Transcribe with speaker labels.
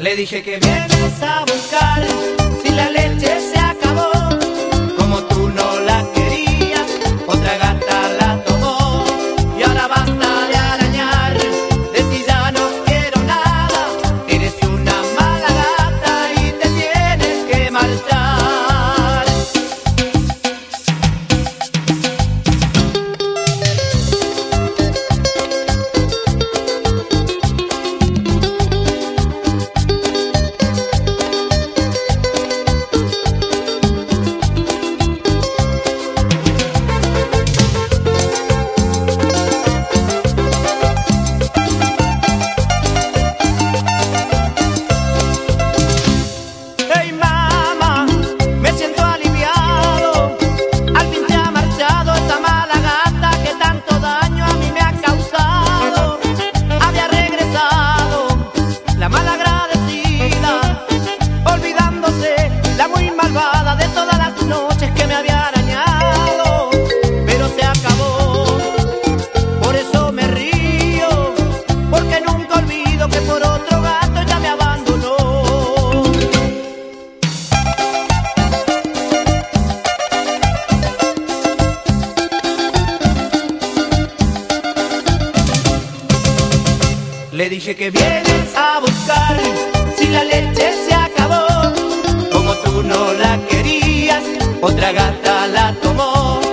Speaker 1: Le dije que vienes a buscar si la leche se acabó, como tú no la querías, otra gata la tomó. Y ahora basta de arañar, de ti ya no quiero nada, eres una mala gata y te tienes que marchar. De todas las noches que me había arañado, pero se acabó. Por eso me río, porque nunca olvido que por otro gato ella me abandonó. Le dije que vienes a buscar si la leche se acabó, como tú no la querías, otra gata la tomó.